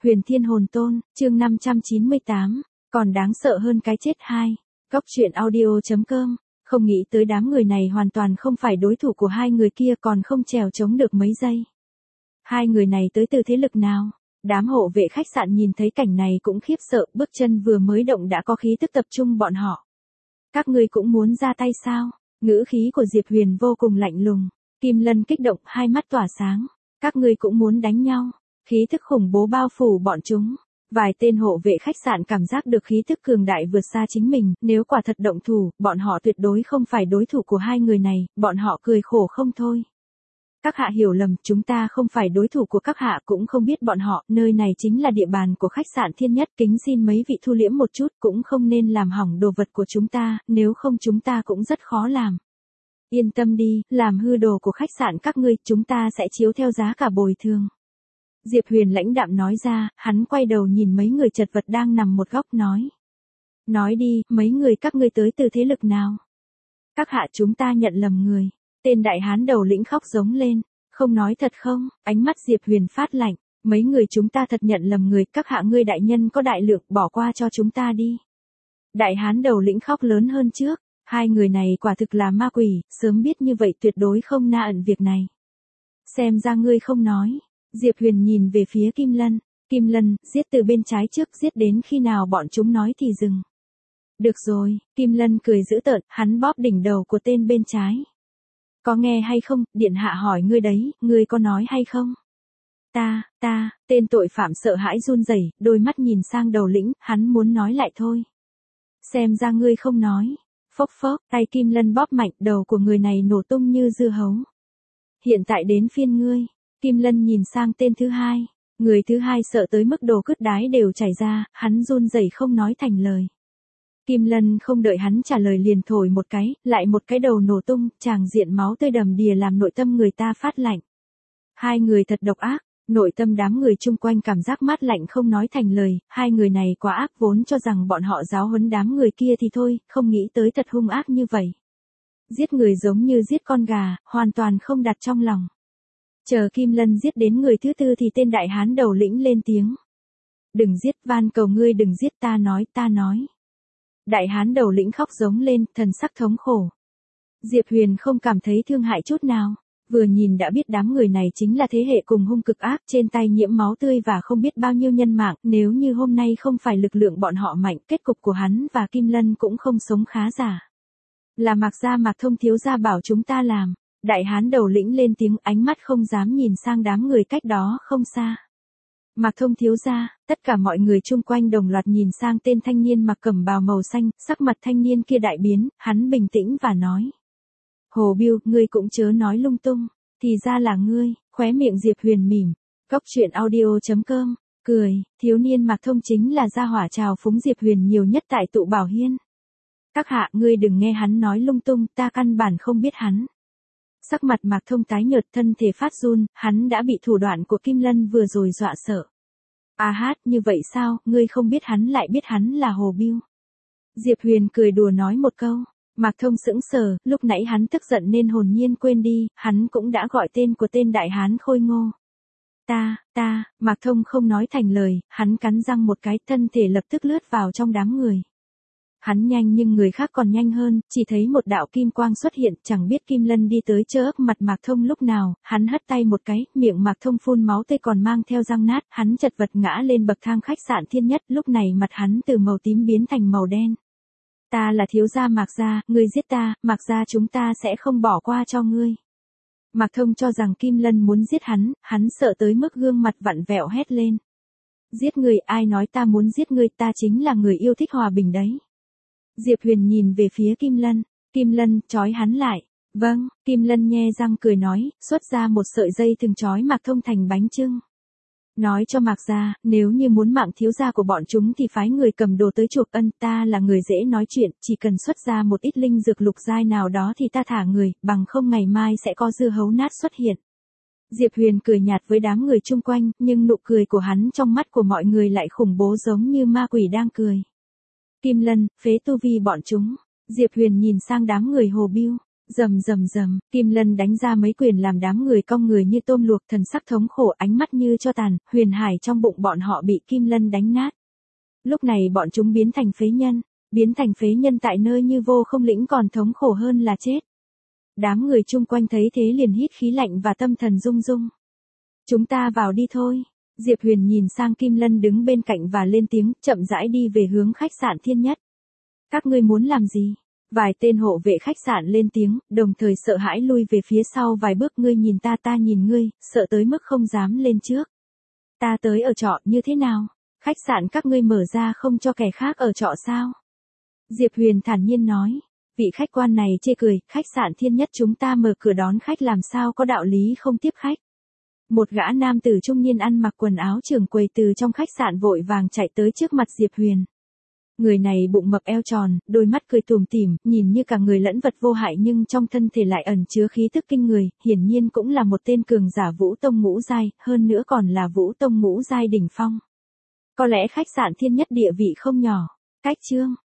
Huyền Thiên Hồn Tôn, chương 598, còn đáng sợ hơn cái chết 2. Góc truyện audio.com, không nghĩ tới đám người này hoàn toàn không phải đối thủ của hai người kia, còn không trèo chống được mấy giây. Hai người này tới từ thế lực nào? Đám hộ vệ khách sạn nhìn thấy cảnh này cũng khiếp sợ, bước chân vừa mới động đã có khí tức tập trung bọn họ. Các ngươi cũng muốn ra tay sao? Ngữ khí của Diệp Huyền vô cùng lạnh lùng. Kim Lân kích động, hai mắt tỏa sáng. Các ngươi cũng muốn đánh nhau? Khí thức khủng bố bao phủ bọn chúng. Vài tên hộ vệ khách sạn cảm giác được khí thức cường đại vượt xa chính mình, nếu quả thật động thủ, bọn họ tuyệt đối không phải đối thủ của hai người này, bọn họ cười khổ không thôi. Các hạ hiểu lầm, chúng ta không phải đối thủ của các hạ, cũng không biết bọn họ, nơi này chính là địa bàn của khách sạn Thiên Nhất, kính xin mấy vị thu liễm một chút, cũng không nên làm hỏng đồ vật của chúng ta, nếu không chúng ta cũng rất khó làm. Yên tâm đi, làm hư đồ của khách sạn các ngươi, chúng ta sẽ chiếu theo giá cả bồi thường. Diệp Huyền lãnh đạm nói ra, hắn quay đầu nhìn mấy người chật vật đang nằm một góc nói. Nói đi, mấy người các ngươi tới từ thế lực nào? Các hạ, chúng ta nhận lầm người. Tên đại hán đầu lĩnh khóc giống lên. Không nói thật không? Ánh mắt Diệp Huyền phát lạnh. Mấy người chúng ta thật nhận lầm người, các hạ ngươi đại nhân có đại lượng, bỏ qua cho chúng ta đi. Đại hán đầu lĩnh khóc lớn hơn trước. Hai người này quả thực là ma quỷ, sớm biết như vậy tuyệt đối không na ẩn việc này. Xem ra ngươi không nói. Diệp Huyền nhìn về phía Kim Lân. Kim Lân, giết từ bên trái trước, giết đến khi nào bọn chúng nói thì dừng. Được rồi, Kim Lân cười dữ tợn, hắn bóp đỉnh đầu của tên bên trái. Có nghe hay không, điện hạ hỏi ngươi đấy, ngươi có nói hay không? Tên tội phạm sợ hãi run rẩy, đôi mắt nhìn sang đầu lĩnh, hắn muốn nói lại thôi. Xem ra ngươi không nói. Phốc phốc, tay Kim Lân bóp mạnh, đầu của người này nổ tung như dưa hấu. Hiện tại đến phiên ngươi. Kim Lân nhìn sang tên thứ hai. Người thứ hai sợ tới mức đồ cứt đái đều chảy ra, hắn run rẩy không nói thành lời. Kim Lân không đợi hắn trả lời liền thổi một cái, lại một cái đầu nổ tung, tràng diện máu tươi đầm đìa làm nội tâm người ta phát lạnh. Hai người thật độc ác, nội tâm đám người chung quanh cảm giác mát lạnh không nói thành lời, hai người này quá ác, vốn cho rằng bọn họ giáo huấn đám người kia thì thôi, không nghĩ tới thật hung ác như vậy. Giết người giống như giết con gà, hoàn toàn không đặt trong lòng. Chờ Kim Lân giết đến người thứ tư thì tên đại hán đầu lĩnh lên tiếng. Đừng giết, van cầu ngươi đừng giết, ta nói. Đại hán đầu lĩnh khóc giống lên, thần sắc thống khổ. Diệp Huyền không cảm thấy thương hại chút nào, vừa nhìn đã biết đám người này chính là thế hệ cùng hung cực ác, trên tay nhiễm máu tươi và không biết bao nhiêu nhân mạng, nếu như hôm nay không phải lực lượng bọn họ mạnh, kết cục của hắn và Kim Lân cũng không sống khá giả. Là Mạc gia Mạc Thông thiếu gia bảo chúng ta làm. Đại hán đầu lĩnh lên tiếng, ánh mắt không dám nhìn sang đám người cách đó không xa. Mạc Thông thiếu gia, tất cả mọi người chung quanh đồng loạt nhìn sang tên thanh niên mặc cẩm bào màu xanh, sắc mặt thanh niên kia đại biến, hắn bình tĩnh và nói. Hồ Biêu, ngươi cũng chớ nói lung tung, thì ra là ngươi, khóe miệng Diệp Huyền mỉm. Góc truyện audio.com, cười, thiếu niên Mạc Thông chính là gia hỏa trào phúng Diệp Huyền nhiều nhất tại tụ Bảo Hiên. Các hạ, ngươi đừng nghe hắn nói lung tung, ta căn bản không biết hắn. Sắc mặt Mạc Thông tái nhợt, thân thể phát run, hắn đã bị thủ đoạn của Kim Lân vừa rồi dọa sợ. À hát, như vậy sao, ngươi không biết hắn lại biết hắn là Hồ Biêu. Diệp Huyền cười đùa nói một câu, Mạc Thông sững sờ, lúc nãy hắn tức giận nên hồn nhiên quên đi, hắn cũng đã gọi tên của tên đại hán khôi ngô. Mạc Thông không nói thành lời, hắn cắn răng một cái, thân thể lập tức lướt vào trong đám người. Hắn nhanh nhưng người khác còn nhanh hơn, chỉ thấy một đạo kim quang xuất hiện, chẳng biết Kim Lân đi tới chớ ấp mặt Mạc Thông lúc nào, hắn hất tay một cái, miệng Mạc Thông phun máu tươi còn mang theo răng nát, hắn chật vật ngã lên bậc thang khách sạn Thiên Nhất, lúc này mặt hắn từ màu tím biến thành màu đen. Ta là thiếu gia Mạc gia, ngươi giết ta, Mạc gia chúng ta sẽ không bỏ qua cho ngươi. Mạc Thông cho rằng Kim Lân muốn giết hắn sợ tới mức gương mặt vặn vẹo hét lên. Giết người, ai nói ta muốn giết ngươi, ta chính là người yêu thích hòa bình đấy. Diệp Huyền nhìn về phía Kim Lân, trói hắn lại. Vâng, Kim Lân nhe răng cười nói, xuất ra một sợi dây thừng trói Mạc Thông thành bánh chưng. Nói cho Mạc gia, nếu như muốn mạng thiếu gia của bọn chúng thì phái người cầm đồ tới chuộc ân, ta là người dễ nói chuyện, chỉ cần xuất ra một ít linh dược lục giai nào đó thì ta thả người, bằng không ngày mai sẽ có dưa hấu nát xuất hiện. Diệp Huyền cười nhạt với đám người chung quanh, nhưng nụ cười của hắn trong mắt của mọi người lại khủng bố giống như ma quỷ đang cười. Kim Lân, phế tu vi bọn chúng. Diệp Huyền nhìn sang đám người Hồ Biêu. Rầm rầm rầm, Kim Lân đánh ra mấy quyền làm đám người cong người như tôm luộc, thần sắc thống khổ, ánh mắt như cho tàn, huyền hải trong bụng bọn họ bị Kim Lân đánh nát. Lúc này bọn chúng biến thành phế nhân tại nơi như vô không lĩnh còn thống khổ hơn là chết. Đám người chung quanh thấy thế liền hít khí lạnh và tâm thần rung rung. Chúng ta vào đi thôi. Diệp Huyền nhìn sang Kim Lân đứng bên cạnh và lên tiếng, chậm rãi đi về hướng khách sạn Thiên Nhất. Các ngươi muốn làm gì? Vài tên hộ vệ khách sạn lên tiếng, đồng thời sợ hãi lui về phía sau vài bước. Ngươi nhìn ta, ta nhìn ngươi, sợ tới mức không dám lên trước. Ta tới ở trọ như thế nào? Khách sạn các ngươi mở ra không cho kẻ khác ở trọ sao? Diệp Huyền thản nhiên nói. Vị khách quan này chê cười, khách sạn Thiên Nhất chúng ta mở cửa đón khách làm sao có đạo lý không tiếp khách. Một gã nam tử trung niên ăn mặc quần áo trưởng quầy từ trong khách sạn vội vàng chạy tới trước mặt Diệp Huyền. Người này bụng mập eo tròn, đôi mắt cười tủm tỉm, nhìn như cả người lẫn vật vô hại nhưng trong thân thể lại ẩn chứa khí tức kinh người, hiển nhiên cũng là một tên cường giả Vũ Tông ngũ giai, hơn nữa còn là Vũ Tông ngũ giai đỉnh phong. Có lẽ khách sạn Thiên Nhất địa vị không nhỏ. Cách chương